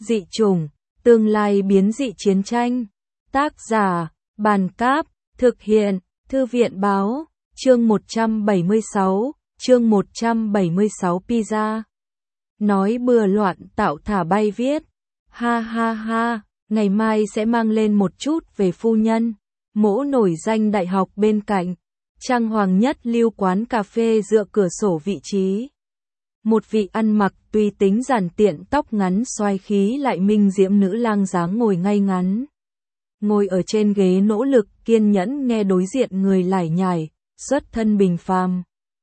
Dị chủng, tương lai biến dị chiến tranh. Tác giả, Bàn Cáp, thực hiện, Thư viện Báo, chương 176 pizza. Nói bừa loạn tạo thả bay viết. Ha ha ha, ngày mai sẽ mang lên một chút về phu nhân. Mỗ nổi danh đại học bên cạnh. Trang hoàng nhất lưu quán cà phê dựa cửa sổ vị trí. Một vị ăn mặc tùy tính giản tiện tóc ngắn xoái khí lại minh diễm nữ lang dáng ngồi ngay ngắn. Ngồi ở trên ghế nỗ lực kiên nhẫn nghe đối diện người lải nhải, xuất thân bình phàm.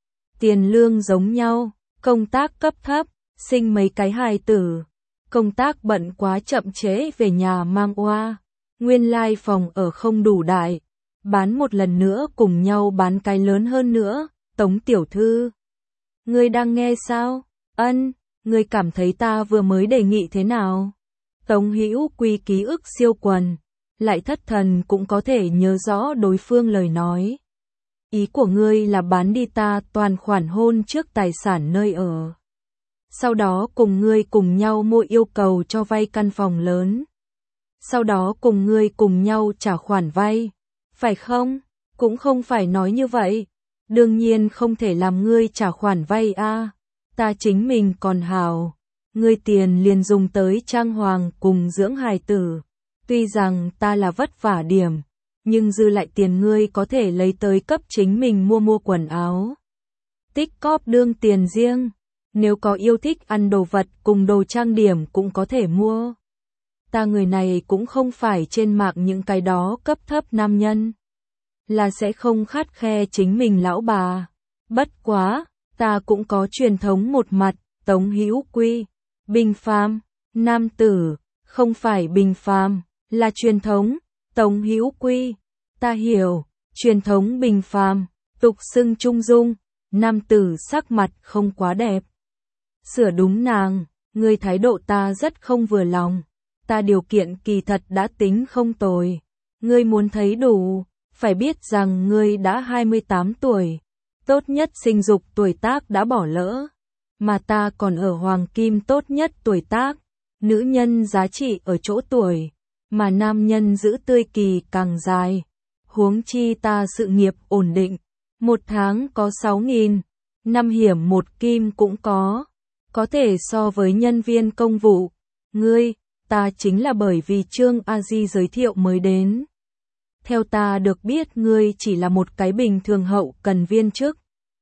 Tiền lương giống nhau, công tác cấp thấp, sinh mấy cái hài tử. Công tác bận quá chậm trễ về nhà mang oa. Nguyên lai phòng ở không đủ đại. Bán một lần nữa cùng nhau bán cái lớn hơn nữa, Tống tiểu thư. Ngươi đang nghe sao? Ân, ngươi cảm thấy ta vừa mới đề nghị thế nào? Tống Hữu Quy ký ức siêu quần, lại thất thần cũng có thể nhớ rõ đối phương lời nói. Ý của ngươi là bán đi ta toàn khoản hôn trước tài sản nơi ở. Sau đó cùng ngươi cùng nhau mua yêu cầu cho vay căn phòng lớn. Sau đó cùng ngươi cùng nhau trả khoản vay. Phải không? Cũng không phải nói như vậy. Đương nhiên không thể làm ngươi trả khoản vay a. Ta chính mình còn hào. Ngươi tiền liền dùng tới trang hoàng cùng dưỡng hài tử. Tuy rằng ta là vất vả điểm, nhưng dư lại tiền ngươi có thể lấy tới cấp chính mình mua quần áo. Tích cóp đương tiền riêng. Nếu có yêu thích ăn đồ vật cùng đồ trang điểm cũng có thể mua. Ta người này cũng không phải trên mạng những cái đó cấp thấp nam nhân. Là sẽ không khắt khe chính mình lão bà. Bất quá, ta cũng có truyền thống một mặt, Tống Hữu Quy. Bình phàm, nam tử, không phải bình phàm, là truyền thống, Tống Hữu Quy. Ta hiểu, truyền thống bình phàm, tục xưng trung dung, nam tử sắc mặt không quá đẹp. Sửa đúng nàng, ngươi thái độ ta rất không vừa lòng. Ta điều kiện kỳ thật đã tính không tồi. Ngươi muốn thấy đủ, phải biết rằng ngươi đã 28 tuổi. Tốt nhất sinh dục tuổi tác đã bỏ lỡ. Mà ta còn ở hoàng kim tốt nhất tuổi tác. Nữ nhân giá trị ở chỗ tuổi. Mà nam nhân giữ tươi kỳ càng dài. Huống chi ta sự nghiệp ổn định. Một tháng có 6.000. Năm hiểm một kim cũng có. Có thể so với nhân viên công vụ. Ngươi, ta chính là bởi vì Trương A Di giới thiệu mới đến. Theo ta được biết ngươi chỉ là một cái bình thường hậu cần viên chức.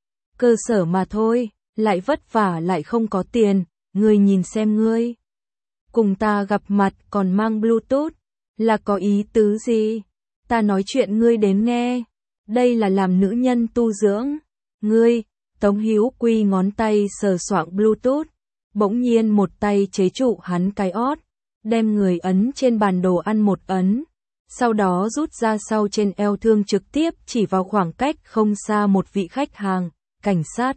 Cơ sở mà thôi, lại vất vả lại không có tiền, ngươi nhìn xem ngươi. Cùng ta gặp mặt còn mang Bluetooth, là có ý tứ gì? Ta nói chuyện ngươi đến nghe. Đây là làm nữ nhân tu dưỡng. Ngươi, Tống Hữu Quy ngón tay sờ soạng Bluetooth, bỗng nhiên một tay chế trụ hắn cái ót, đem người ấn trên bàn đồ ăn một ấn, sau đó rút ra sau trên eo thương trực tiếp chỉ vào khoảng cách không xa một vị khách hàng, cảnh sát.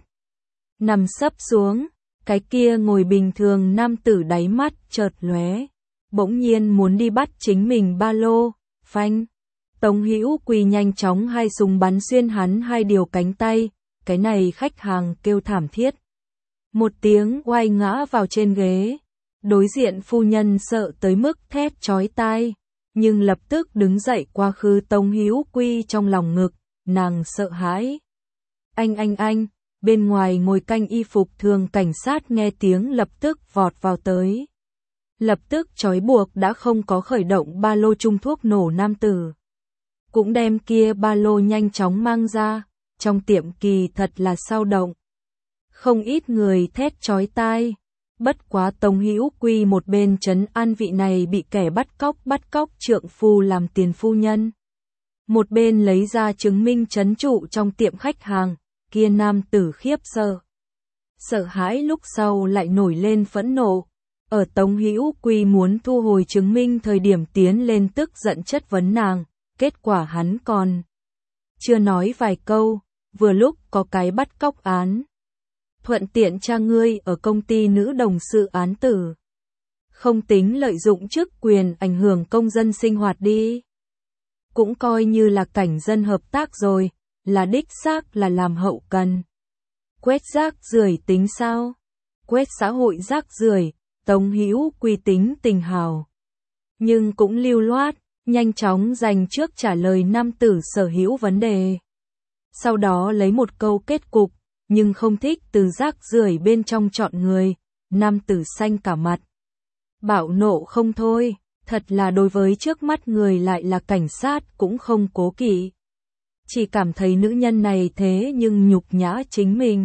Nằm sấp xuống, cái kia ngồi bình thường nam tử đáy mắt chợt lóe, bỗng nhiên muốn đi bắt chính mình ba lô, phanh. Tống Hữu Quy nhanh chóng hai súng bắn xuyên hắn hai điều cánh tay. Cái này khách hàng kêu thảm thiết. Một tiếng oai ngã vào trên ghế. Đối diện phu nhân sợ tới mức thét chói tai. Nhưng lập tức đứng dậy qua khứ Tống Hữu Quy trong lòng ngực. Nàng sợ hãi. Anh, bên ngoài ngồi canh y phục thường cảnh sát nghe tiếng lập tức vọt vào tới. Lập tức trói buộc đã không có khởi động ba lô trung thuốc nổ nam tử. Cũng đem kia ba lô nhanh chóng mang ra. Trong tiệm kỳ thật là sao động. Không ít người thét chói tai. Bất quá Tống Hữu Quy một bên trấn an vị này bị kẻ bắt cóc trượng phu làm tiền phu nhân. Một bên lấy ra chứng minh trấn trụ trong tiệm khách hàng, kia nam tử khiếp sợ. Sợ hãi lúc sau lại nổi lên phẫn nộ. Ở Tống Hữu Quy muốn thu hồi chứng minh thời điểm tiến lên tức giận chất vấn nàng, kết quả hắn còn chưa nói vài câu. Vừa lúc có cái bắt cóc án. Thuận tiện cha ngươi ở công ty nữ đồng sự án tử. Không tính lợi dụng chức quyền ảnh hưởng công dân sinh hoạt đi. Cũng coi như là cảnh dân hợp tác rồi, là đích xác là làm hậu cần. Quét rác rưởi tính sao? Quét xã hội rác rưởi, Tống Hữu Quy tính tình hào, nhưng cũng lưu loát, nhanh chóng dành trước trả lời nam tử sở hữu vấn đề. Sau đó lấy một câu kết cục, nhưng không thích từ rác rưởi bên trong chọn người, nam tử xanh cả mặt. Bạo nộ không thôi, thật là đối với trước mắt người lại là cảnh sát cũng không cố kỵ. Chỉ cảm thấy nữ nhân này thế nhưng nhục nhã chính mình.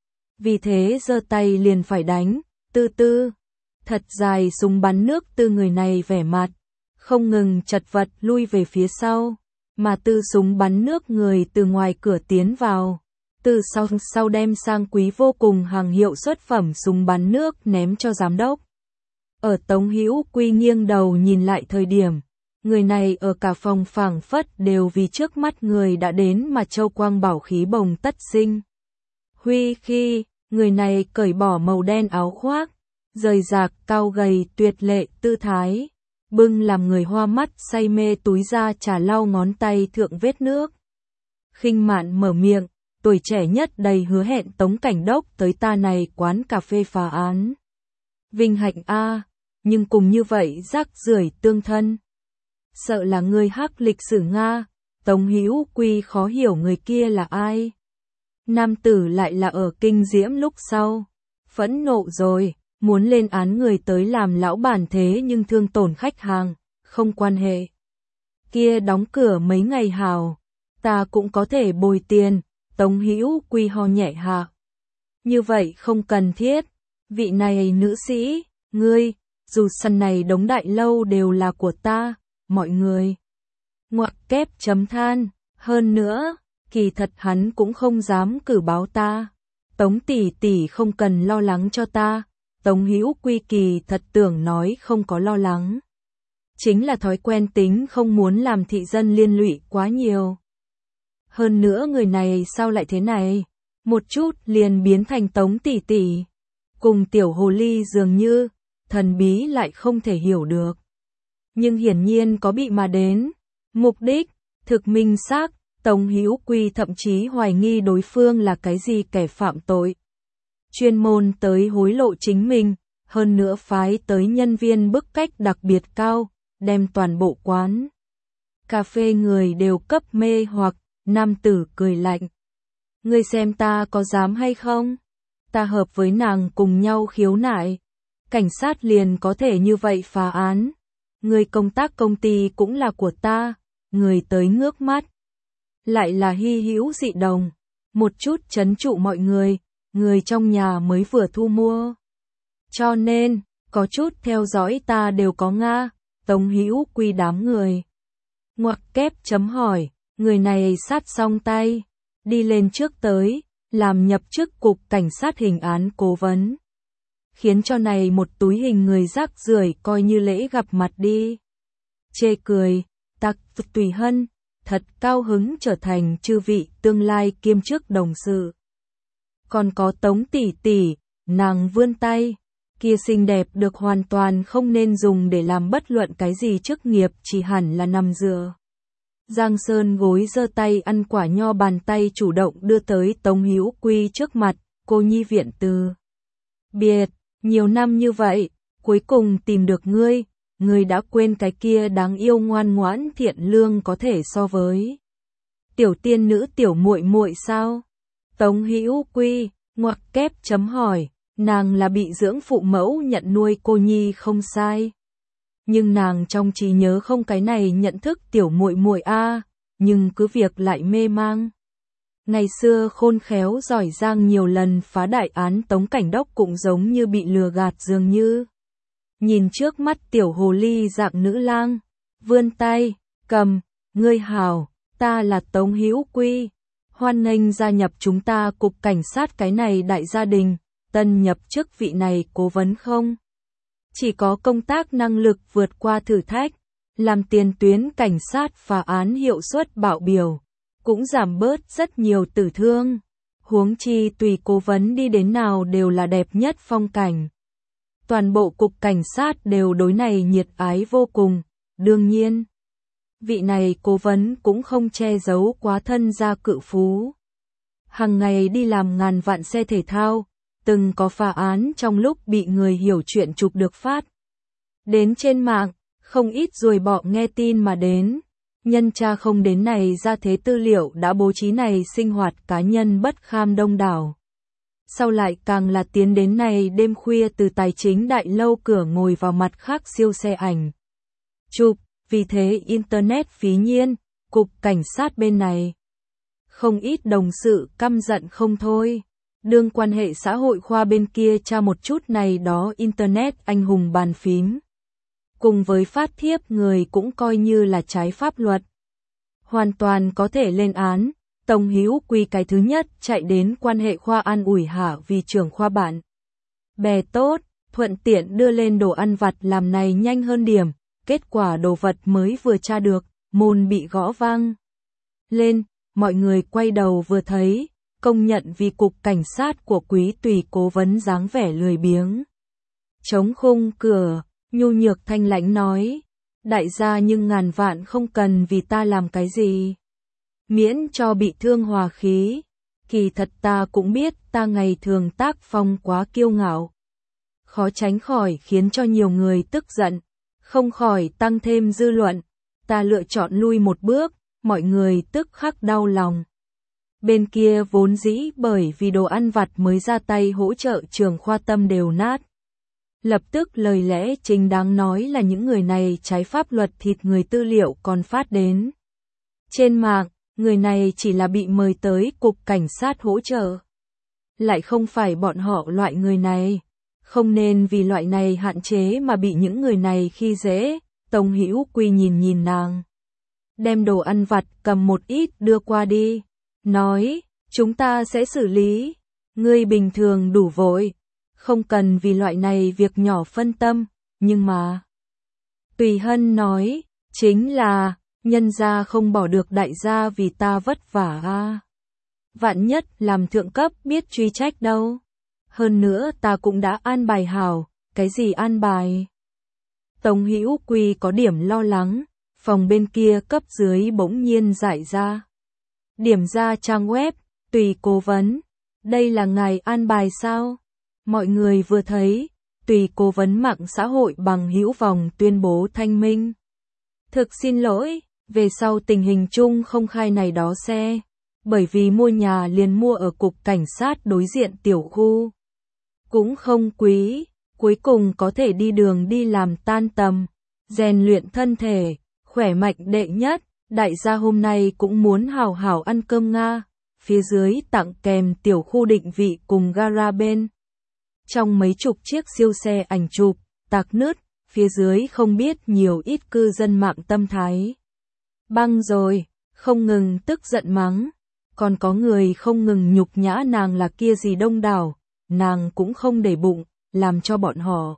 Vì thế giơ tay liền phải đánh, tư tư. Thật dài súng bắn nước từ người này vẻ mặt, không ngừng chật vật lui về phía sau, mà từ súng bắn nước người từ ngoài cửa tiến vào. Từ sau đem sang quý vô cùng hàng hiệu xuất phẩm súng bắn nước ném cho giám đốc. Ở Tống Hữu Quy nghiêng đầu nhìn lại thời điểm, người này ở cả phòng phảng phất đều vì trước mắt người đã đến mà châu quang bảo khí bồng tất sinh. Huy khi, người này cởi bỏ màu đen áo khoác, rời rạc cao gầy tuyệt lệ tư thái, bưng làm người hoa mắt say mê túi ra trà lau ngón tay thượng vết nước. Khinh mạn mở miệng, tuổi trẻ nhất đầy hứa hẹn Tống Cảnh Đốc tới ta này quán cà phê phá án. Vinh hạnh a, nhưng cùng như vậy rác rưởi tương thân. Sợ là người hắc lịch sử Nga, Tống Hữu Quy khó hiểu người kia là ai. Nam tử lại là ở kinh diễm lúc sau, phẫn nộ rồi, muốn lên án người tới làm lão bản thế nhưng thương tổn khách hàng, không quan hệ. Kia đóng cửa mấy ngày hào, ta cũng có thể bồi tiền, Tống Hữu Quy ho nhẹ hạ. Như vậy không cần thiết, vị này nữ sĩ, ngươi, dù sân này đống đại lâu đều là của ta, mọi người. Ngoặc kép chấm than, hơn nữa, kỳ thật hắn cũng không dám cử báo ta. Tống tỷ tỷ không cần lo lắng cho ta. Tống Hữu Quy kỳ thật tưởng nói không có lo lắng. Chính là thói quen tính không muốn làm thị dân liên lụy quá nhiều. Hơn nữa người này sao lại thế này? Một chút liền biến thành Tống tỷ tỷ. Cùng tiểu hồ ly dường như, thần bí lại không thể hiểu được. Nhưng hiển nhiên có bị mà đến. Mục đích, thực minh xác, Tống Hữu Quy thậm chí hoài nghi đối phương là cái gì kẻ phạm tội. Chuyên môn tới hối lộ chính mình, hơn nữa phái tới nhân viên bức cách đặc biệt cao, đem toàn bộ quán cà phê người đều cấp mê hoặc. Nam tử cười lạnh. Ngươi xem ta có dám hay không? Ta hợp với nàng cùng nhau khiếu nại. Cảnh sát liền có thể như vậy phá án. Người công tác công ty cũng là của ta. Người tới ngước mắt. Lại là hy hữu dị đồng. Một chút trấn trụ mọi người. Người trong nhà mới vừa thu mua. Cho nên, có chút theo dõi ta đều có Nga. Tống Hữu Quy đám người. Ngoặc kép chấm hỏi. Người này sát xong tay, đi lên trước tới, làm nhập chức cục cảnh sát hình án cố vấn. Khiến cho này một túi hình người rác rưởi coi như lễ gặp mặt đi. Chê cười, tặc tùy hân, thật cao hứng trở thành chư vị tương lai kiêm chức đồng sự. Còn có Tống tỷ tỷ, nàng vươn tay, kia xinh đẹp được hoàn toàn không nên dùng để làm bất luận cái gì chức nghiệp, chỉ hẳn là nằm dựa. Giang Sơn gối giơ tay ăn quả nho, bàn tay chủ động đưa tới Tống Hữu Quy trước mặt. Cô nhi viện từ biệt, nhiều năm như vậy, cuối cùng tìm được ngươi. Ngươi đã quên cái kia đáng yêu ngoan ngoãn thiện lương có thể so với tiểu tiên nữ tiểu muội muội sao? Tống Hữu Quy ngoặc kép chấm hỏi. Nàng là bị dưỡng phụ mẫu nhận nuôi cô nhi không sai. Nhưng nàng trong trí nhớ không cái này nhận thức tiểu muội muội a, nhưng cứ việc lại mê mang. Ngày xưa khôn khéo giỏi giang nhiều lần phá đại án Tống Cảnh Đốc cũng giống như bị lừa gạt dường như. Nhìn trước mắt tiểu hồ ly dạng nữ lang, vươn tay, cầm, ngươi hảo, ta là Tống Hữu Quy, hoan nghênh gia nhập chúng ta cục cảnh sát cái này đại gia đình, tân nhập chức vị này cố vấn không? Chỉ có công tác năng lực vượt qua thử thách, làm tiền tuyến cảnh sát phá án hiệu suất bạo biểu, cũng giảm bớt rất nhiều tử thương. Huống chi tùy cố vấn đi đến nào đều là đẹp nhất phong cảnh. Toàn bộ cục cảnh sát đều đối này nhiệt ái vô cùng, đương nhiên. Vị này cố vấn cũng không che giấu quá thân gia cự phú. Hàng ngày đi làm ngàn vạn xe thể thao, từng có phá án trong lúc bị người hiểu chuyện chụp được phát đến trên mạng, không ít ruồi bọ nghe tin mà đến. Nhân tra không đến này ra thế tư liệu đã bố trí này sinh hoạt cá nhân bất kham đông đảo. Sau lại càng là tiến đến này đêm khuya từ tài chính đại lâu cửa ngồi vào mặt khác siêu xe ảnh chụp, vì thế Internet phí nhiên, cục cảnh sát bên này. Không ít đồng sự căm giận không thôi. Đương quan hệ xã hội khoa bên kia tra một chút này đó Internet anh hùng bàn phím. Cùng với phát thiếp người cũng coi như là trái pháp luật. Hoàn toàn có thể lên án. Tống Hữu Quy cái thứ nhất chạy đến quan hệ khoa an ủi Hạ vì trưởng khoa bạn bè tốt, thuận tiện đưa lên đồ ăn vặt làm này nhanh hơn điểm. Kết quả đồ vật mới vừa tra được, môn bị gõ vang lên, mọi người quay đầu vừa thấy, công nhận vì cục cảnh sát của Quý Tùy cố vấn dáng vẻ lười biếng. Chống khung cửa, nhu nhược thanh lãnh nói, đại gia nhưng ngàn vạn không cần vì ta làm cái gì. Miễn cho bị thương hòa khí, kỳ thật ta cũng biết ta ngày thường tác phong quá kiêu ngạo. Khó tránh khỏi khiến cho nhiều người tức giận, không khỏi tăng thêm dư luận, ta lựa chọn lui một bước, mọi người tức khắc đau lòng. Bên kia vốn dĩ bởi vì đồ ăn vặt mới ra tay hỗ trợ trường khoa tâm đều nát. Lập tức lời lẽ chính đáng nói là những người này trái pháp luật thịt người tư liệu còn phát đến. Trên mạng, người này chỉ là bị mời tới cục cảnh sát hỗ trợ. Lại không phải bọn họ loại người này. Không nên vì loại này hạn chế mà bị những người này khi dễ. Tống Hữu Quy nhìn nàng. Đem đồ ăn vặt cầm một ít đưa qua đi. Nói, chúng ta sẽ xử lý. Ngươi bình thường đủ vội. Không cần vì loại này việc nhỏ phân tâm. Nhưng mà... Tùy Hân nói, chính là, nhân gia không bỏ được đại gia vì ta vất vả a. Vạn nhất làm thượng cấp biết truy trách đâu. Hơn nữa ta cũng đã an bài hảo, cái gì an bài? Tống Hữu Quy có điểm lo lắng, phòng bên kia cấp dưới bỗng nhiên giải ra. Điểm ra trang web, Tùy cố vấn, đây là ngài an bài sao? Mọi người vừa thấy, Tùy cố vấn mạng xã hội bằng hữu vòng tuyên bố thanh minh. Thực xin lỗi, về sau tình hình chung không khai này đó xe, bởi vì mua nhà liền mua ở cục cảnh sát đối diện tiểu khu. Cũng không quý, cuối cùng có thể đi đường đi làm tan tầm, rèn luyện thân thể, khỏe mạnh đệ nhất, đại gia hôm nay cũng muốn hào hào ăn cơm Nga, phía dưới tặng kèm tiểu khu định vị cùng gara bên. Trong mấy chục chiếc siêu xe ảnh chụp, tạc nứt, phía dưới không biết nhiều ít cư dân mạng tâm thái. Băng rồi, không ngừng tức giận mắng, còn có người không ngừng nhục nhã nàng là kia gì đông đảo. Nàng cũng không để bụng, làm cho bọn họ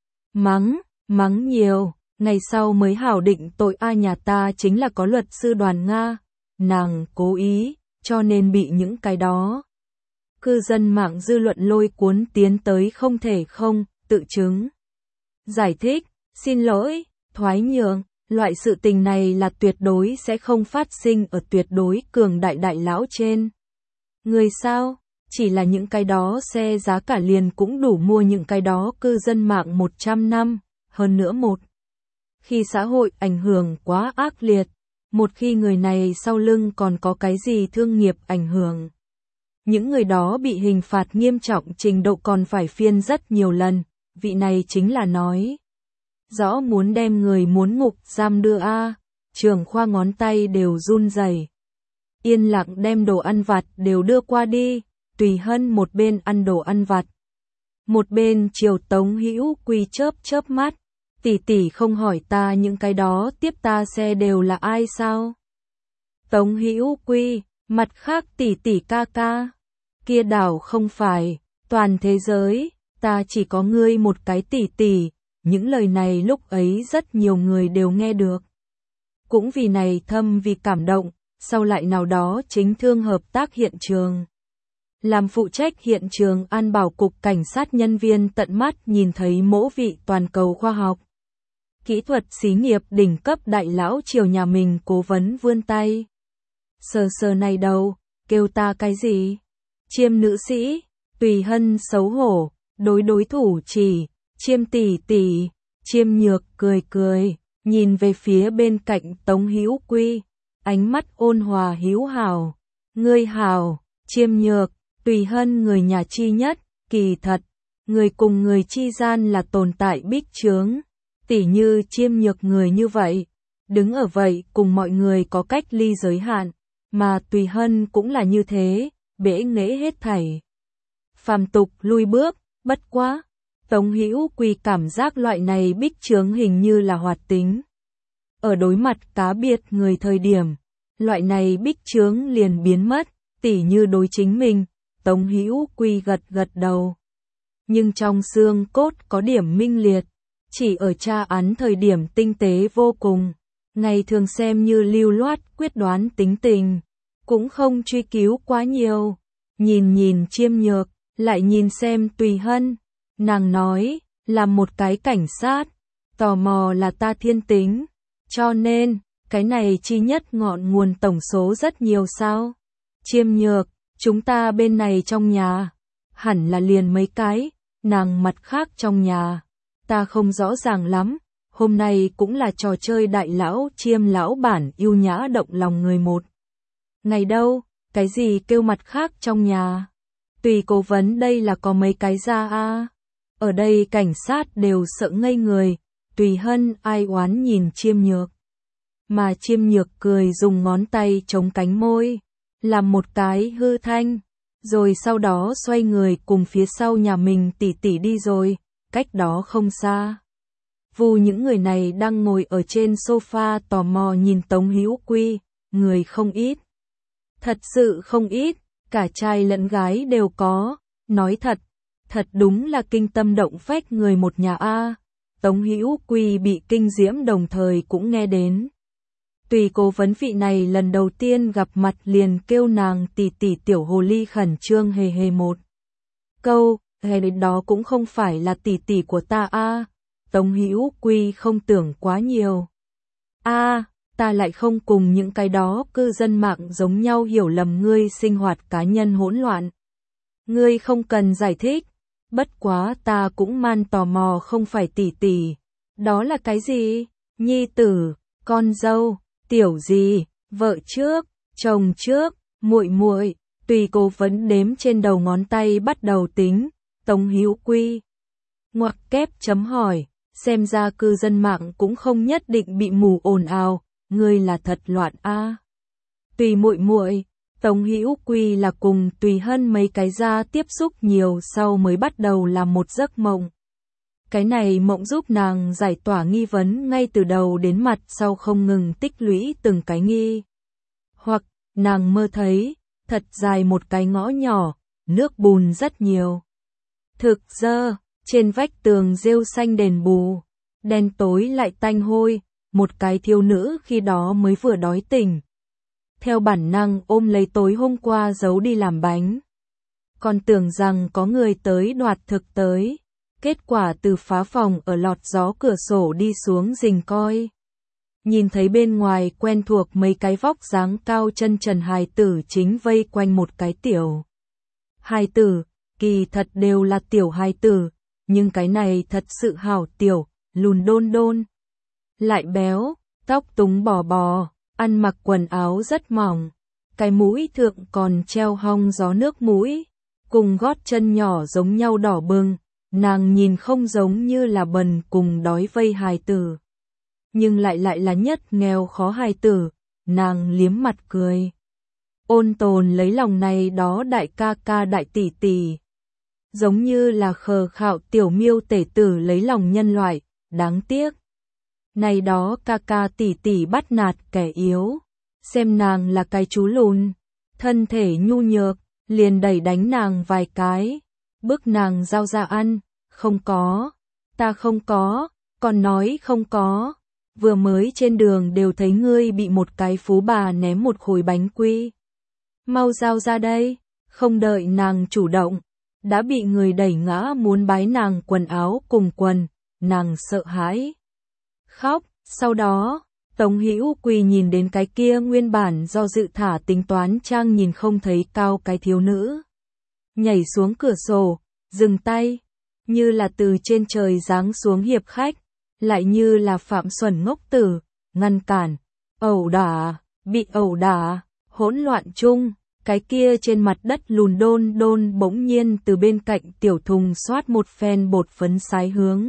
mắng nhiều, ngày sau mới hảo định tội nhà ta chính là có luật sư Đoàn Nga, nàng cố ý, cho nên bị những cái đó. Cư dân mạng dư luận lôi cuốn tiến tới không thể không, tự chứng. Giải thích, xin lỗi, thoái nhượng, loại sự tình này là tuyệt đối sẽ không phát sinh ở tuyệt đối cường đại lão trên. Người sao? Chỉ là những cái đó xe giá cả liền cũng đủ mua những cái đó cư dân mạng 100 năm, hơn nữa một. Khi xã hội ảnh hưởng quá ác liệt, một khi người này sau lưng còn có cái gì thương nghiệp ảnh hưởng. Những người đó bị hình phạt nghiêm trọng trình độ còn phải phiên rất nhiều lần, vị này chính là nói. Rõ muốn đem người muốn ngục giam đưa trưởng khoa ngón tay đều run rẩy. Yên lặng đem đồ ăn vặt đều đưa qua đi. Tùy Hân một bên ăn đồ ăn vặt, một bên chiều Tống Hữu Quy chớp mắt, tỷ không hỏi ta những cái đó tiếp ta xe đều là ai sao? Tống Hữu Quy, mặt khác tỷ ca, kia đảo không phải, toàn thế giới, ta chỉ có ngươi một cái tỷ, những lời này lúc ấy rất nhiều người đều nghe được. Cũng vì này thâm vì cảm động, sau lại nào đó chính thương hợp tác hiện trường. Làm phụ trách hiện trường an bảo cục cảnh sát nhân viên tận mắt nhìn thấy mỗ vị toàn cầu khoa học. Kỹ thuật xí nghiệp đỉnh cấp đại lão triều nhà mình cố vấn vươn tay. Sờ này đầu, kêu ta cái gì? Chiêm nữ sĩ, Tùy Hân xấu hổ, đối thủ chỉ, Chiêm tỷ tỷ, Chiêm Nhược cười cười, nhìn về phía bên cạnh Tống Hữu Quy, ánh mắt ôn hòa hữu hảo. Ngươi hảo, Chiêm Nhược, Tùy Hân người nhà chi nhất, kỳ thật, người cùng người chi gian là tồn tại bích chướng, tỉ như Chiêm Nhược người như vậy, đứng ở vậy cùng mọi người có cách ly giới hạn, mà Tùy Hân cũng là như thế, bể nghễ hết thảy. Phàm tục lui bước, bất quá, Tống Hữu Quy cảm giác loại này bích chướng hình như là hoạt tính. Ở đối mặt cá biệt người thời điểm, loại này bích chướng liền biến mất, tỉ như đối chính mình, Tống Hữu Quy gật gật đầu. Nhưng trong xương cốt có điểm minh liệt, chỉ ở tra án thời điểm tinh tế vô cùng, ngày thường xem như lưu loát quyết đoán tính tình, cũng không truy cứu quá nhiều. Nhìn Chiêm Nhược, lại nhìn xem Tùy Hân, nàng nói, là một cái cảnh sát, tò mò là ta thiên tính, cho nên, cái này chi nhất ngọn nguồn tổng số rất nhiều sao. Chiêm Nhược, chúng ta bên này trong nhà, hẳn là liền mấy cái, nàng mặt khác trong nhà, ta không rõ ràng lắm, hôm nay cũng là trò chơi đại lão Chiêm lão bản yêu nhã động lòng người một. Ngày đâu, cái gì kêu mặt khác trong nhà? Tùy cố vấn đây là có mấy cái ra a. Ở đây cảnh sát đều sợ ngây người, Tùy Hân ai oán nhìn Chiêm Nhược. Mà Chiêm Nhược cười dùng ngón tay chống cánh môi, làm một cái hư thanh, rồi sau đó xoay người cùng phía sau nhà mình tỷ tỷ đi rồi, cách đó không xa. Vu những người này đang ngồi ở trên sofa tò mò nhìn Tống Hữu Quy, người không ít. Thật sự không ít, cả trai lẫn gái đều có, nói thật đúng là kinh tâm động phách người một nhà a. Tống Hữu Quy bị kinh diễm đồng thời cũng nghe đến. Tùy cố vấn vị này lần đầu tiên gặp mặt liền kêu nàng tỷ tỷ tiểu hồ ly khẩn trương hề hề một câu, đến đó cũng không phải là tỷ tỷ của ta a. Tống Hữu Quy không tưởng quá nhiều. Ta lại không cùng những cái đó cư dân mạng giống nhau hiểu lầm ngươi sinh hoạt cá nhân hỗn loạn. Ngươi không cần giải thích, bất quá ta cũng man tò mò không phải tỷ tỷ. Đó là cái gì? Nhi tử, con dâu, tiểu gì, vợ trước, chồng trước, muội muội. Tùy cố vấn đếm trên đầu ngón tay bắt đầu tính. Tống Hữu Quy ngoặc kép chấm hỏi, xem ra cư dân mạng cũng không nhất định bị mù ồn ào, ngươi là thật loạn a. Tùy muội muội, Tống Hữu Quy là cùng Tùy Hân mấy cái ra tiếp xúc nhiều sau mới bắt đầu làm một giấc mộng. Cái này mộng giúp nàng giải tỏa nghi vấn ngay từ đầu đến mặt sau không ngừng tích lũy từng cái nghi. Hoặc, nàng mơ thấy, thật dài một cái ngõ nhỏ, nước bùn rất nhiều. Thực dơ, trên vách tường rêu xanh đền bù, đen tối lại tanh hôi, một cái thiếu nữ khi đó mới vừa đói tỉnh. Theo bản năng ôm lấy tối hôm qua giấu đi làm bánh. Còn tưởng rằng có người tới đoạt thực tới. Kết quả từ phá phòng ở lọt gió cửa sổ đi xuống rình coi. Nhìn thấy bên ngoài quen thuộc mấy cái vóc dáng cao chân trần hài tử chính vây quanh một cái tiểu. Hài tử, kỳ thật đều là tiểu hài tử, nhưng cái này thật sự hảo tiểu, lùn đôn đôn. Lại béo, tóc túng bò bò, ăn mặc quần áo rất mỏng, cái mũi thượng còn treo hong gió nước mũi, cùng gót chân nhỏ giống nhau đỏ bừng, nàng nhìn không giống như là bần cùng đói vây hài tử. Nhưng lại là nhất nghèo khó hài tử, nàng liếm mặt cười. Ôn tồn lấy lòng này đó đại ca ca đại tỷ tỷ. Giống như là khờ khạo tiểu miêu tể tử lấy lòng nhân loại, đáng tiếc. Này đó ca ca tỷ tỷ bắt nạt kẻ yếu, xem nàng là cái chú lùn, thân thể nhu nhược, liền đẩy đánh nàng vài cái, bức nàng giao ra ăn, không có, ta không có, còn nói không có, vừa mới trên đường đều thấy ngươi bị một cái phú bà ném một khối bánh quy. Mau giao ra đây, không đợi nàng chủ động, đã bị người đẩy ngã muốn bái nàng quần áo cùng quần, nàng sợ hãi. Khóc, sau đó, Tống Hữu Quy nhìn đến cái kia nguyên bản do dự thả tính toán trang nhìn không thấy cao cái thiếu nữ. nhảy xuống cửa sổ, dừng tay, như là từ trên trời giáng xuống hiệp khách, lại như là Phạm Xuẩn ngốc tử, ngăn cản, ẩu đả, bị ẩu đả, hỗn loạn chung, cái kia trên mặt đất lùn đôn đôn bỗng nhiên từ bên cạnh tiểu thùng xoát một phen bột phấn sái hướng.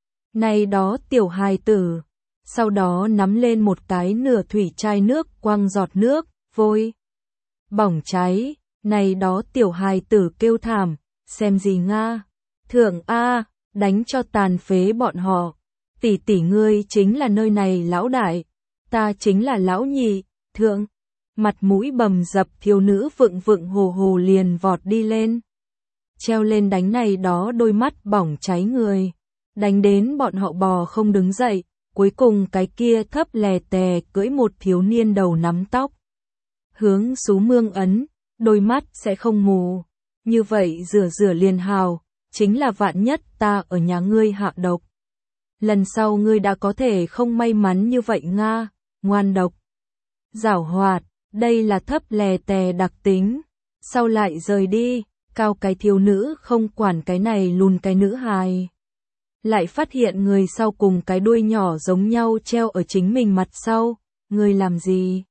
Này đó tiểu hài tử, sau đó nắm lên một cái nửa thủy chai nước quăng giọt nước, vôi, bỏng cháy, này đó tiểu hài tử kêu thảm, xem gì Nga, thượng A, đánh cho tàn phế bọn họ, tỷ tỷ ngươi chính là nơi này lão đại, ta chính là lão nhị, thượng, mặt mũi bầm dập thiếu nữ vựng vựng hồ hồ liền vọt đi lên, treo lên đánh này đó đôi mắt bỏng cháy người, đánh đến bọn họ bò không đứng dậy, cuối cùng cái kia thấp lè tè cưỡi một thiếu niên đầu nắm tóc, hướng Sú Mương ấn, đôi mắt sẽ không mù, như vậy rửa rửa liền hào, chính là vạn nhất ta ở nhà ngươi hạ độc. Lần sau ngươi đã có thể không may mắn như vậy Nga, ngoan độc, giảo hoạt, đây là thấp lè tè đặc tính. Sau lại rời đi, cao cái thiếu nữ không quản cái này lùn cái nữ hài. Lại phát hiện người sau cùng cái đuôi nhỏ giống nhau treo ở chính mình mặt sau, ngươi làm gì?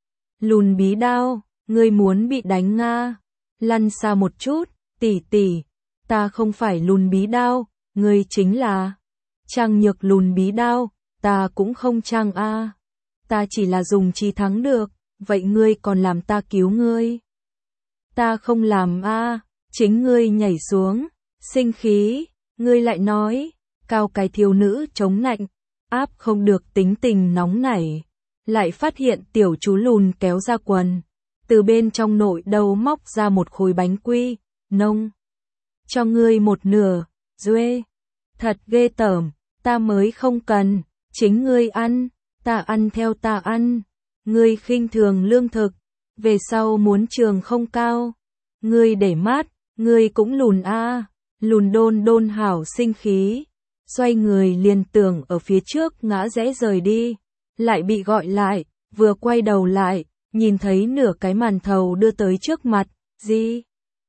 Lùn bí đao, ngươi muốn bị đánh Nga, lăn xa một chút, tỷ tỷ, ta không phải lùn bí đao, ngươi chính là Trang Nhược lùn bí đao, ta cũng không Trang a, ta chỉ là dùng trí thắng được, vậy ngươi còn làm ta cứu ngươi? Ta không làm a, chính ngươi nhảy xuống, sinh khí, ngươi lại nói, cao cái thiếu nữ chống nạnh, áp không được tính tình nóng nảy, lại phát hiện tiểu chú lùn kéo ra quần, từ bên trong nội đầu móc ra một khối bánh quy, nông, cho ngươi một nửa, duê, thật ghê tởm, ta mới không cần, chính ngươi ăn, ta ăn theo ta ăn, ngươi khinh thường lương thực, về sau muốn trường không cao, ngươi để mát, ngươi cũng lùn a, lùn đôn đôn hảo sinh khí, xoay người liền tưởng ở phía trước ngã rẽ rời đi, lại bị gọi lại, vừa quay đầu lại, nhìn thấy nửa cái màn thầu đưa tới trước mặt, gì?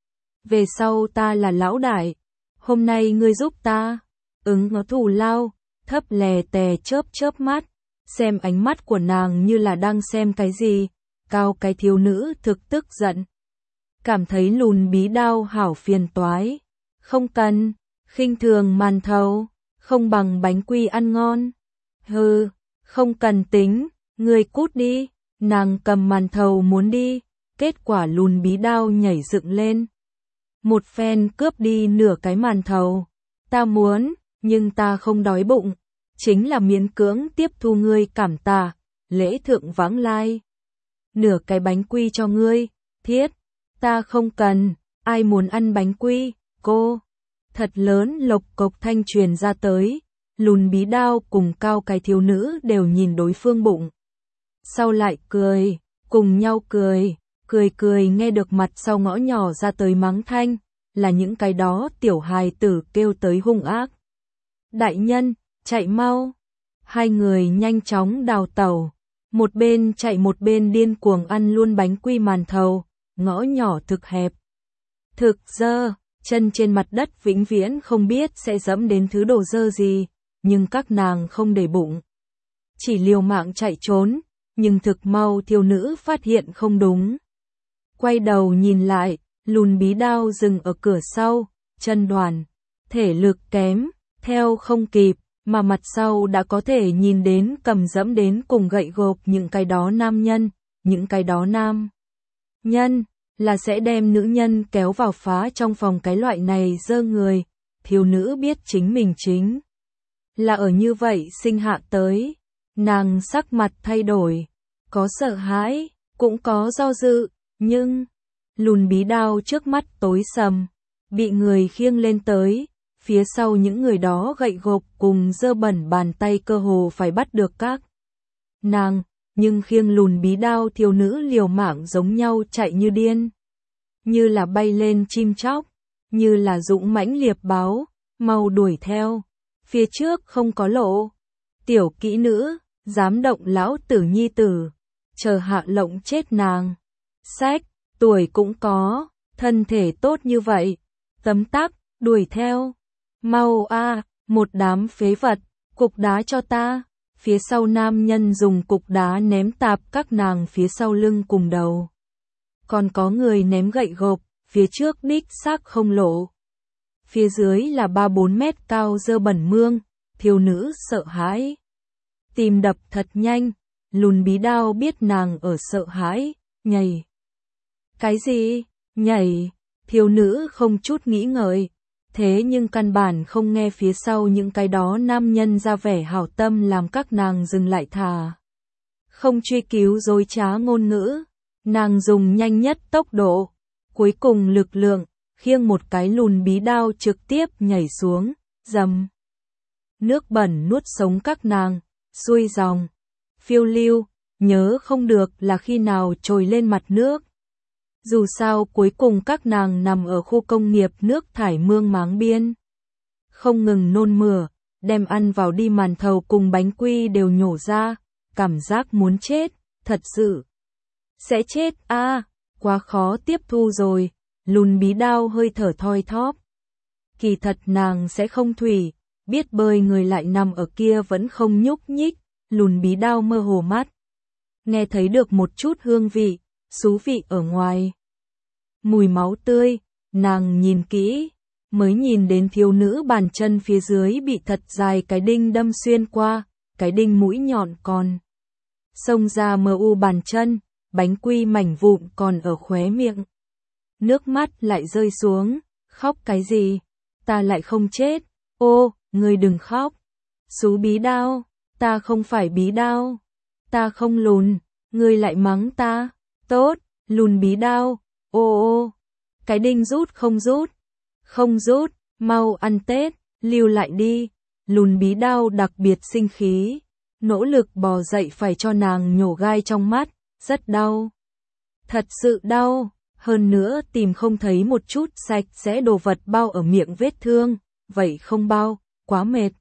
Về sau ta là lão đại, hôm nay ngươi giúp ta, ngó thù lao, thấp lè tè chớp chớp mắt, xem ánh mắt của nàng như là đang xem cái gì, cao cái thiếu nữ thực tức giận. Cảm thấy lùn bí đao hảo phiền toái, không cần, khinh thường màn thầu, không bằng bánh quy ăn ngon. Hừ, không cần tính, ngươi cút đi, nàng cầm màn thầu muốn đi, kết quả lùn bí đao nhảy dựng lên. Một phen cướp đi nửa cái màn thầu, ta muốn, nhưng ta không đói bụng, chính là miễn cưỡng tiếp thu ngươi cảm tạ, lễ thượng vãng lai. Nửa cái bánh quy cho ngươi, thiết, ta không cần, ai muốn ăn bánh quy, cô. Thật lớn lộc cộc thanh truyền ra tới, lùn bí đao cùng cao cái thiếu nữ đều nhìn đối phương bụng. Sau lại cười, cùng nhau cười, cười nghe được mặt sau ngõ nhỏ ra tới mắng thanh, là những cái đó tiểu hài tử kêu tới hung ác. Đại nhân, chạy mau. Hai người nhanh chóng đào tẩu, một bên chạy một bên điên cuồng ăn luôn bánh quy màn thầu, ngõ nhỏ thực hẹp. Thực dơ, chân trên mặt đất vĩnh viễn không biết sẽ dẫm đến thứ đồ dơ gì, nhưng các nàng không để bụng. Chỉ liều mạng chạy trốn, nhưng thực mau thiếu nữ phát hiện không đúng. Quay đầu nhìn lại, lùn bí đao dừng ở cửa sau, chân đoàn, thể lực kém, theo không kịp, mà mặt sau đã có thể nhìn đến cầm dẫm đến cùng gậy gộc những cái đó nam nhân, những cái đó nam nhân, là sẽ đem nữ nhân kéo vào phá trong phòng cái loại này dơ người, thiếu nữ biết chính mình chính là ở như vậy sinh hạ tới, nàng sắc mặt thay đổi, có sợ hãi, cũng có do dự, nhưng lùn bí đao trước mắt tối sầm, bị người khiêng lên tới, phía sau những người đó gậy gộc cùng dơ bẩn bàn tay cơ hồ phải bắt được các nàng, nhưng khiêng lùn bí đao thiếu nữ liều mạng giống nhau chạy như điên, như là bay lên chim chóc, như là dũng mãnh liệp báo, mau đuổi theo, phía trước không có lộ, tiểu kỹ nữ, dám động lão tử nhi tử, chờ hạ lộng chết nàng, sách, tuổi cũng có, thân thể tốt như vậy, tấm tắc, đuổi theo. Mau a, một đám phế vật, cục đá cho ta. Phía sau nam nhân dùng cục đá ném tạp các nàng phía sau lưng cùng đầu. Còn có người ném gậy gộc, phía trước đích xác không lộ. Phía dưới là 3-4 mét cao dơ bẩn mương, thiếu nữ sợ hãi. Tim đập thật nhanh, Lùn Bí Đao biết nàng ở sợ hãi, nhảy. Cái gì? Nhảy, thiếu nữ không chút nghĩ ngợi. Thế nhưng căn bản không nghe phía sau những cái đó nam nhân ra vẻ hảo tâm làm các nàng dừng lại thà. Không truy cứu dối trá ngôn ngữ, nàng dùng nhanh nhất tốc độ, cuối cùng lực lượng, khiêng một cái Lùn Bí Đao trực tiếp nhảy xuống, dầm. Nước bẩn nuốt sống các nàng, xuôi dòng, phiêu lưu, nhớ không được là khi nào trồi lên mặt nước. Dù sao cuối cùng các nàng nằm ở khu công nghiệp nước thải mương máng biên. Không ngừng nôn mửa, đem ăn vào đi màn thầu cùng bánh quy đều nhổ ra, cảm giác muốn chết, thật sự. Sẽ chết a, quá khó tiếp thu rồi, Lùn Bí Đao hơi thở thoi thóp. Kỳ thật nàng sẽ không thủy, biết bơi người lại nằm ở kia vẫn không nhúc nhích, Lùn Bí Đao mơ hồ mắt. Nghe thấy được một chút hương vị, xú vị ở ngoài. Mùi máu tươi, nàng nhìn kỹ, mới nhìn đến thiếu nữ bàn chân phía dưới bị thật dài cái đinh đâm xuyên qua, cái đinh mũi nhọn còn. Xông ra mờ u bàn chân, bánh quy mảnh vụn còn ở khóe miệng. Nước mắt lại rơi xuống, khóc cái gì? Ta lại không chết, ô, ngươi đừng khóc. Xú Bí Đao, ta không phải Bí Đao, ta không lùn, ngươi lại mắng ta, tốt, Lùn Bí Đao, ô, cái đinh rút không rút, không rút, mau ăn Tết, lưu lại đi, Lùn Bí Đao đặc biệt sinh khí, nỗ lực bò dậy phải cho nàng nhổ gai trong mắt, rất đau, thật sự đau, hơn nữa tìm không thấy một chút sạch sẽ đồ vật bao ở miệng vết thương, vậy không bao, quá mệt.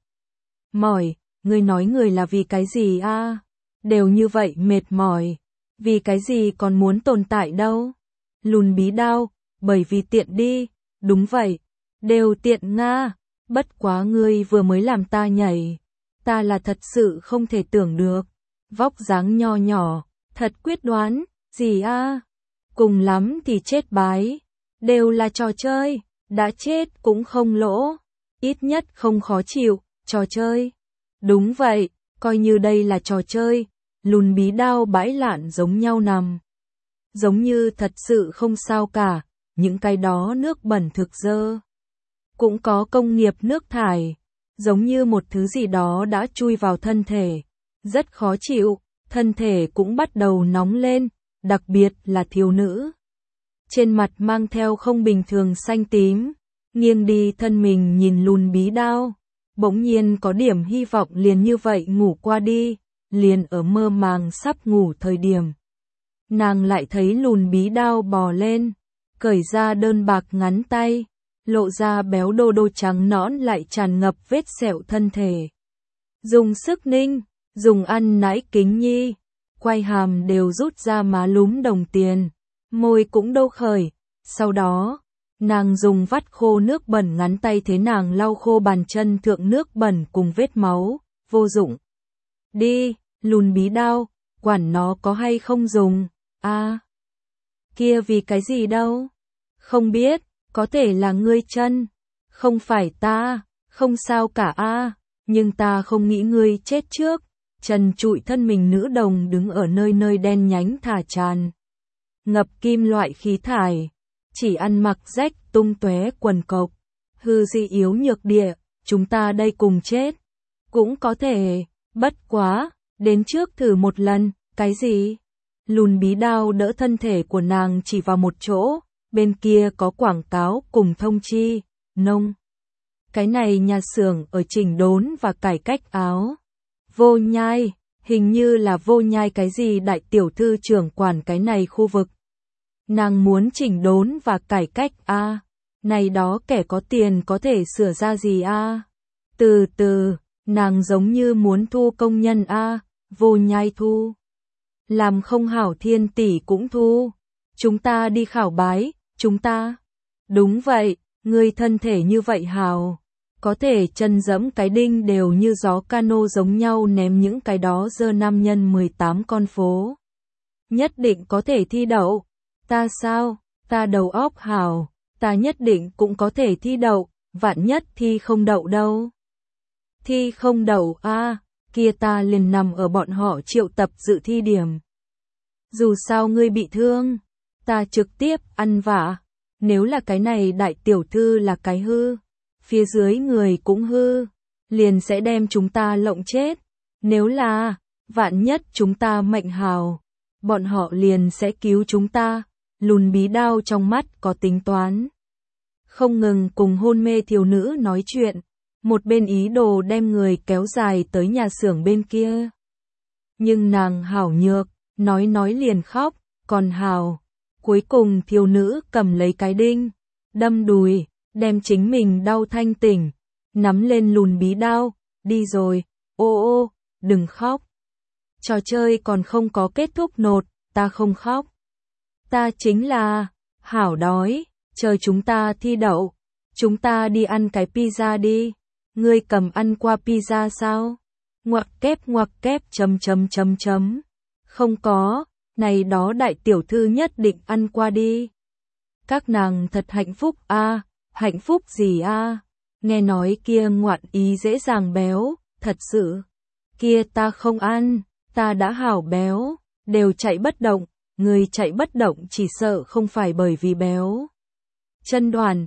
Mỏi, ngươi nói người là vì cái gì a? Đều như vậy mệt mỏi, vì cái gì còn muốn tồn tại đâu? Lùn Bí Đao, bởi vì tiện đi, đúng vậy, đều tiện nga, bất quá ngươi vừa mới làm ta nhảy, ta là thật sự không thể tưởng được, vóc dáng nho nhỏ, thật quyết đoán, gì a? Cùng lắm thì chết bái, đều là trò chơi, đã chết cũng không lỗ, ít nhất không khó chịu, trò chơi. Đúng vậy, coi như đây là trò chơi, Lùn Bí Đao bãi lạn giống nhau nằm. Giống như thật sự không sao cả, những cái đó nước bẩn thực dơ. Cũng có công nghiệp nước thải, giống như một thứ gì đó đã chui vào thân thể. Rất khó chịu, thân thể cũng bắt đầu nóng lên, đặc biệt là thiếu nữ. Trên mặt mang theo không bình thường xanh tím, nghiêng đi thân mình nhìn Lùn Bí Đao. Bỗng nhiên có điểm hy vọng liền như vậy ngủ qua đi, liền ở mơ màng sắp ngủ thời điểm. Nàng lại thấy Lùn Bí Đao bò lên, cởi ra đơn bạc ngắn tay, lộ ra béo đô đô trắng nõn lại tràn ngập vết sẹo thân thể. Dùng sức ninh, dùng ăn nãi kính nhi, quay hàm đều rút ra má lúm đồng tiền, môi cũng đô khởi, sau đó, nàng dùng vắt khô nước bẩn ngắn tay thế nàng lau khô bàn chân thượng nước bẩn cùng vết máu, vô dụng. Đi, Lùn Bí Đao, quản nó có hay không dùng, kia vì cái gì đâu? Không biết, có thể là ngươi chân, không phải ta, không sao cả nhưng ta không nghĩ ngươi chết trước. Trần trụi thân mình nữ đồng đứng ở nơi nơi đen nhánh thả tràn. Ngập kim loại khí thải, chỉ ăn mặc rách tung tóe quần cộc, hư di yếu nhược địa, chúng ta đây cùng chết. Cũng có thể, bất quá, đến trước thử một lần, cái gì? Lùn Bí Đao đỡ thân thể của nàng chỉ vào một chỗ, bên kia có quảng cáo cùng thông chi, nông. Cái này nhà xưởng ở chỉnh đốn và cải cách áo. Vô Nhai, hình như là Vô Nhai cái gì đại tiểu thư trưởng quản cái này khu vực. Nàng muốn chỉnh đốn và cải cách này đó kẻ có tiền có thể sửa ra gì Từ từ, nàng giống như muốn thu công nhân Vô Nhai thu. Làm không hảo Thiên tỷ cũng thu. Chúng ta đi khảo bái, chúng ta. Đúng vậy, ngươi thân thể như vậy hào. Có thể chân dẫm cái đinh đều như gió cano giống nhau ném những cái đó dơ 5x18 con phố. Nhất định có thể thi đậu. Ta sao? Ta đầu óc hào. Ta nhất định cũng có thể thi đậu. Vạn nhất thi không đậu đâu. Thi không đậu kia ta liền nằm ở bọn họ triệu tập dự thi điểm. Dù sao ngươi bị thương, ta trực tiếp ăn vạ. Nếu là cái này đại tiểu thư là cái hư, phía dưới người cũng hư, liền sẽ đem chúng ta lộng chết. Nếu là, vạn nhất chúng ta mệnh hào, bọn họ liền sẽ cứu chúng ta. Lùn bí đao trong mắt có tính toán. Không ngừng cùng hôn mê thiếu nữ nói chuyện, một bên ý đồ đem người kéo dài tới nhà xưởng bên kia. Nhưng nàng hảo nhược, nói liền khóc, còn hào. Cuối cùng thiếu nữ cầm lấy cái đinh, đâm đùi, đem chính mình đau thanh tỉnh, nắm lên lùn bí đao, đi rồi, ô, đừng khóc. Trò chơi còn không có kết thúc nột, ta không khóc. Ta chính là, hảo đói, chờ chúng ta thi đậu, chúng ta đi ăn cái pizza đi. Ngươi cầm ăn qua pizza sao? Ngoặc kép, chấm. Không có, này đó đại tiểu thư nhất định ăn qua đi. Các nàng thật hạnh phúc hạnh phúc gì Nghe nói kia ngoạn ý dễ dàng béo, thật sự. Kia ta không ăn, ta đã hảo béo, đều chạy bất động, người chạy bất động chỉ sợ không phải bởi vì béo. Chân đoàn,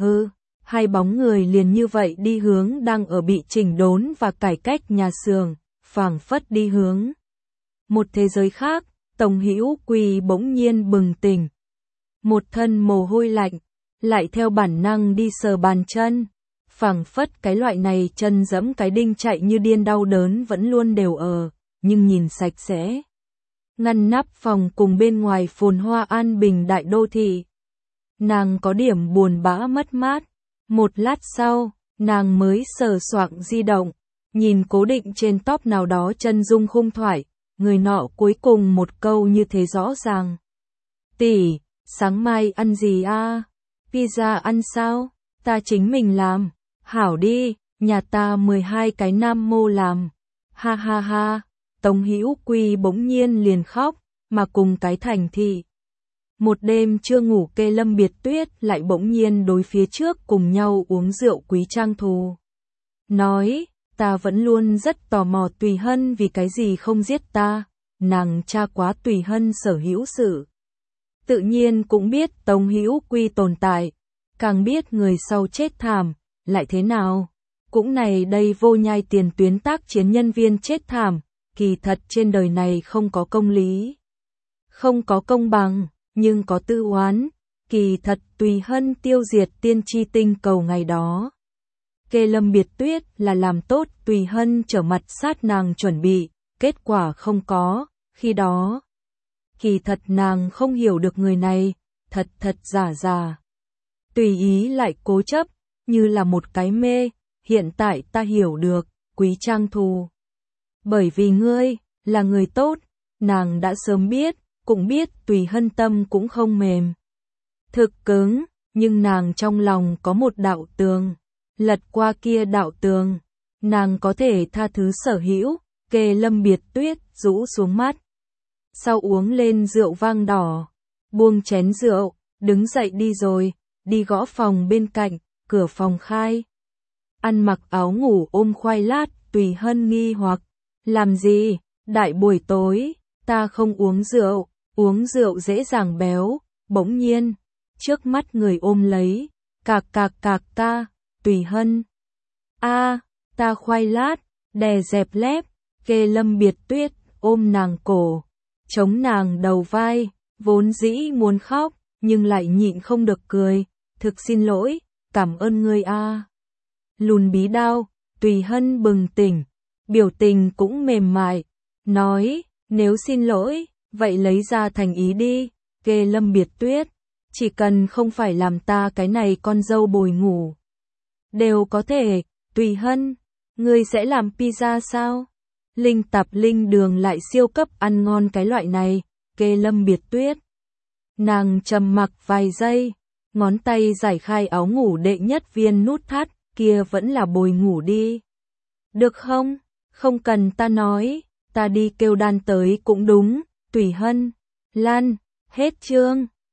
hai bóng người liền như vậy đi hướng đang ở bị chỉnh đốn và cải cách nhà xưởng, phảng phất đi hướng một thế giới khác. Tống Hữu Quỳ bỗng nhiên bừng tỉnh, một thân mồ hôi lạnh, lại theo bản năng đi sờ bàn chân, phảng phất cái loại này chân dẫm cái đinh chạy như điên đau đớn vẫn luôn đều ở, nhưng nhìn sạch sẽ. Ngăn nắp phòng cùng bên ngoài phồn hoa an bình đại đô thị. Nàng có điểm buồn bã mất mát. Một lát sau, nàng mới sờ soạng di động, nhìn cố định trên top nào đó chân dung khung thoại, người nọ cuối cùng một câu như thế rõ ràng. Tỷ, sáng mai ăn gì Pizza ăn sao? Ta chính mình làm. Hảo đi, nhà ta 12 cái nam mô làm. Ha ha ha, Tống Hữu Quy bỗng nhiên liền khóc, mà cùng cái thành thị. Một đêm chưa ngủ Kê Lâm Biệt Tuyết lại bỗng nhiên đối phía trước cùng nhau uống rượu Quý Trang Thù. Nói, ta vẫn luôn rất tò mò Tùy Hân vì cái gì không giết ta, nàng tra quá Tùy Hân sở hữu sự. Tự nhiên cũng biết Tống Hữu Quy tồn tại, càng biết người sau chết thảm, lại thế nào. Cũng này đây vô nhai tiền tuyến tác chiến nhân viên chết thảm, kỳ thật trên đời này không có công lý. Không có công bằng, nhưng có tư oán, kỳ thật Tùy Hân tiêu diệt tiên tri tinh cầu ngày đó. Kê Lâm Biệt Tuyết là làm tốt Tùy Hân trở mặt sát nàng chuẩn bị, kết quả không có, khi đó. Kỳ thật nàng không hiểu được người này, thật giả. Tùy ý lại cố chấp, như là một cái mê, hiện tại ta hiểu được, Quý Trang Thù. Bởi vì ngươi, là người tốt, nàng đã sớm biết, cũng biết Tùy Hân tâm cũng không mềm. Thực cứng, nhưng nàng trong lòng có một đạo tường, lật qua kia đạo tường, nàng có thể tha thứ sở hữu. Kê Lâm Biệt Tuyết rũ xuống mắt. Sau uống lên rượu vang đỏ, buông chén rượu, đứng dậy đi rồi, đi gõ phòng bên cạnh, cửa phòng khai. Ăn mặc áo ngủ ôm khoai lát, Tùy Hân nghi hoặc, làm gì, đại buổi tối, ta không uống rượu dễ dàng béo, bỗng nhiên, trước mắt người ôm lấy, cạc ta, Tùy Hân. Ta khoai lát, đè dẹp lép, Kê Lâm Biệt Tuyết, ôm nàng cổ, chống nàng đầu vai, vốn dĩ muốn khóc, nhưng lại nhịn không được cười, thực xin lỗi, cảm ơn ngươi Lùn bí đao, Tùy Hân bừng tỉnh, biểu tình cũng mềm mại, nói, nếu xin lỗi, vậy lấy ra thành ý đi, Kê Lâm Biệt Tuyết, chỉ cần không phải làm ta cái này con dâu bồi ngủ. Đều có thể, Tùy Hân, ngươi sẽ làm pizza sao? Linh tạp linh đường lại siêu cấp ăn ngon cái loại này, Kê Lâm Biệt Tuyết. Nàng trầm mặc vài giây, ngón tay giải khai áo ngủ đệ nhất viên nút thắt, kia vẫn là bồi ngủ đi. Được không? Không cần ta nói, ta đi kêu đan tới cũng đúng, Tùy Hân. Lan, hết chương.